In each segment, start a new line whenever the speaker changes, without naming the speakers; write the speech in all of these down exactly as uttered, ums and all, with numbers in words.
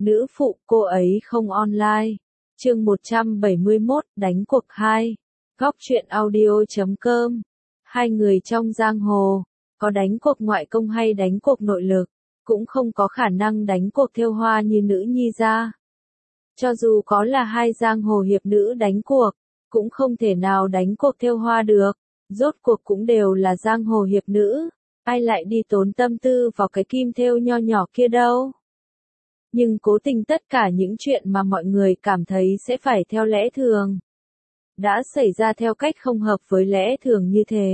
Nữ phụ cô ấy không online. Chương một trăm bảy mươi mốt, đánh cuộc hai. Góc truyện audio chấm com. Hai người trong giang hồ, có đánh cuộc ngoại công hay đánh cuộc nội lực, cũng không có khả năng đánh cuộc thêu hoa như nữ nhi gia. Cho dù có là hai giang hồ hiệp nữ đánh cuộc, cũng không thể nào đánh cuộc thêu hoa được, rốt cuộc cũng đều là giang hồ hiệp nữ, ai lại đi tốn tâm tư vào cái kim thêu nho nhỏ kia đâu. Nhưng cố tình tất cả những chuyện mà mọi người cảm thấy sẽ phải theo lẽ thường, đã xảy ra theo cách không hợp với lẽ thường như thế.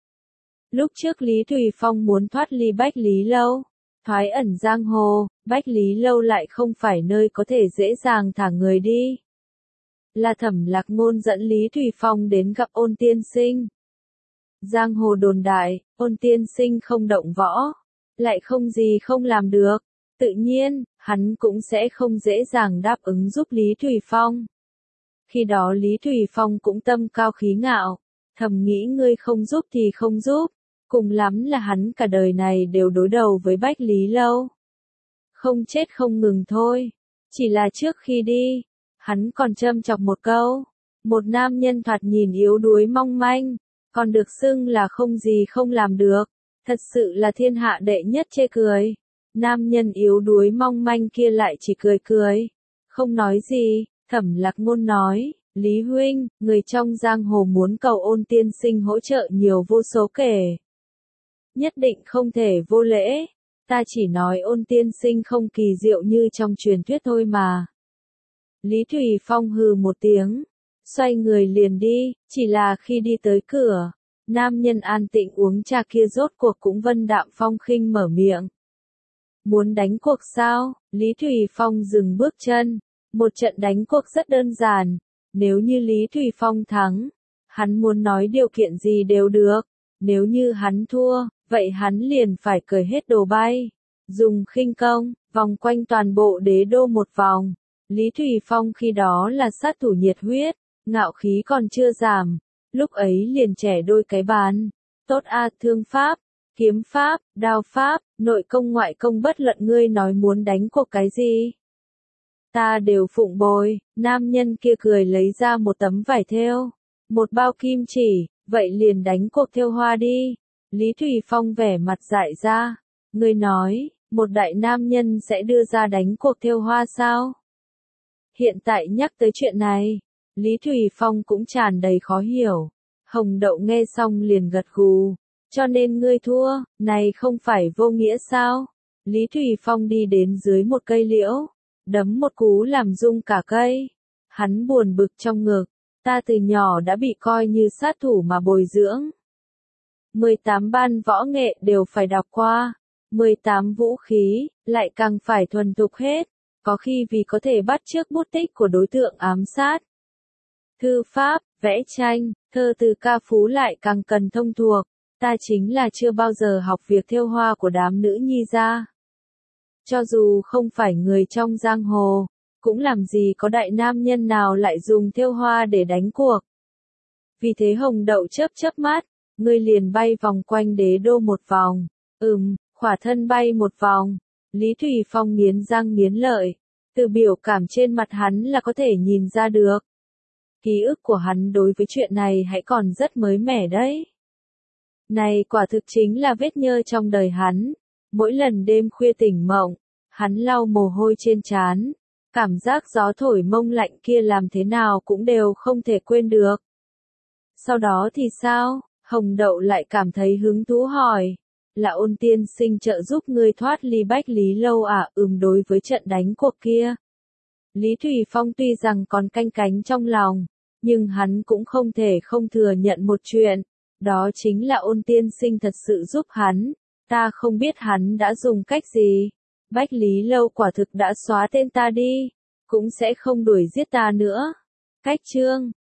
Lúc trước Lý Thùy Phong muốn thoát ly Bách Lý Lâu, thoái ẩn giang hồ, Bách Lý Lâu lại không phải nơi có thể dễ dàng thả người đi. Là Thẩm Lạc Ngôn dẫn Lý Thùy Phong đến gặp Ôn Tiên Sinh. Giang hồ đồn đại, Ôn Tiên Sinh không động võ, lại không gì không làm được, tự nhiên, hắn cũng sẽ không dễ dàng đáp ứng giúp Lý Thùy Phong. Khi đó Lý Thùy Phong cũng tâm cao khí ngạo, thầm nghĩ ngươi không giúp thì không giúp, cùng lắm là hắn cả đời này đều đối đầu với Bách Lý Lâu. Không chết không ngừng thôi, chỉ là trước khi đi, hắn còn châm chọc một câu, một nam nhân thoạt nhìn yếu đuối mong manh, còn được xưng là không gì không làm được, thật sự là thiên hạ đệ nhất chê cười. Nam nhân yếu đuối mong manh kia lại chỉ cười cười, không nói gì. Thẩm Lạc Ngôn nói, Lý huynh, người trong giang hồ muốn cầu Ôn Tiên Sinh hỗ trợ nhiều vô số kể. Nhất định không thể vô lễ, ta chỉ nói Ôn Tiên Sinh không kỳ diệu như trong truyền thuyết thôi mà. Lý Thùy Phong hừ một tiếng, xoay người liền đi, chỉ là khi đi tới cửa, nam nhân an tịnh uống trà kia rốt cuộc cũng vân đạm phong khinh mở miệng. Muốn đánh cuộc sao? Lý Thùy Phong dừng bước chân. Một trận đánh cuộc rất đơn giản, nếu như Lý Thùy Phong thắng, hắn muốn nói điều kiện gì đều được, nếu như hắn thua, vậy hắn liền phải cởi hết đồ bay, dùng khinh công, vòng quanh toàn bộ đế đô một vòng. Lý Thùy Phong khi đó là sát thủ nhiệt huyết, ngạo khí còn chưa giảm, lúc ấy liền trẻ đôi cái bàn, tốt a, thương pháp, kiếm pháp, đao pháp, nội công ngoại công bất luận ngươi nói muốn đánh cuộc cái gì. Ta đều phụng bồi. Nam nhân kia cười lấy ra một tấm vải thêu, một bao kim chỉ, vậy liền đánh cuộc thêu hoa đi. Lý Thùy Phong vẻ mặt dại ra, ngươi nói, một đại nam nhân sẽ đưa ra đánh cuộc thêu hoa sao? Hiện tại nhắc tới chuyện này, Lý Thùy Phong cũng tràn đầy khó hiểu. Hồng Đậu nghe xong liền gật gù, cho nên ngươi thua, này không phải vô nghĩa sao? Lý Thùy Phong đi đến dưới một cây liễu, đấm một cú làm rung cả cây. Hắn buồn bực trong ngực, ta từ nhỏ đã bị coi như sát thủ mà bồi dưỡng. mười tám ban võ nghệ đều phải đọc qua, mười tám vũ khí, lại càng phải thuần thục hết, có khi vì có thể bắt chước bút tích của đối tượng ám sát. Thư pháp, vẽ tranh, thơ từ ca phú lại càng cần thông thuộc, ta chính là chưa bao giờ học việc thêu hoa của đám nữ nhi gia. Cho dù không phải người trong giang hồ, cũng làm gì có đại nam nhân nào lại dùng thêu hoa để đánh cuộc. Vì thế Hồng Đậu chớp chớp mắt, ngươi liền bay vòng quanh đế đô một vòng. Ừm, khỏa thân bay một vòng. Lý Thùy Phong nghiến răng nghiến lợi, từ biểu cảm trên mặt hắn là có thể nhìn ra được. Ký ức của hắn đối với chuyện này hãy còn rất mới mẻ đấy. Này quả thực chính là vết nhơ trong đời hắn. Mỗi lần đêm khuya tỉnh mộng, hắn lau mồ hôi trên trán, cảm giác gió thổi mông lạnh kia làm thế nào cũng đều không thể quên được. Sau đó thì sao? Hồng Đậu lại cảm thấy hứng thú hỏi, là Ôn Tiên Sinh trợ giúp ngươi thoát ly Bách Lý Lâu à? Ừm, đối với trận đánh cuộc kia. Lý Thùy Phong tuy rằng còn canh cánh trong lòng, nhưng hắn cũng không thể không thừa nhận một chuyện, đó chính là Ôn Tiên Sinh thật sự giúp hắn. Ta không biết hắn đã dùng cách gì. Bách Lý Lâu quả thực đã xóa tên ta đi, cũng sẽ không đuổi giết ta nữa. Cách chương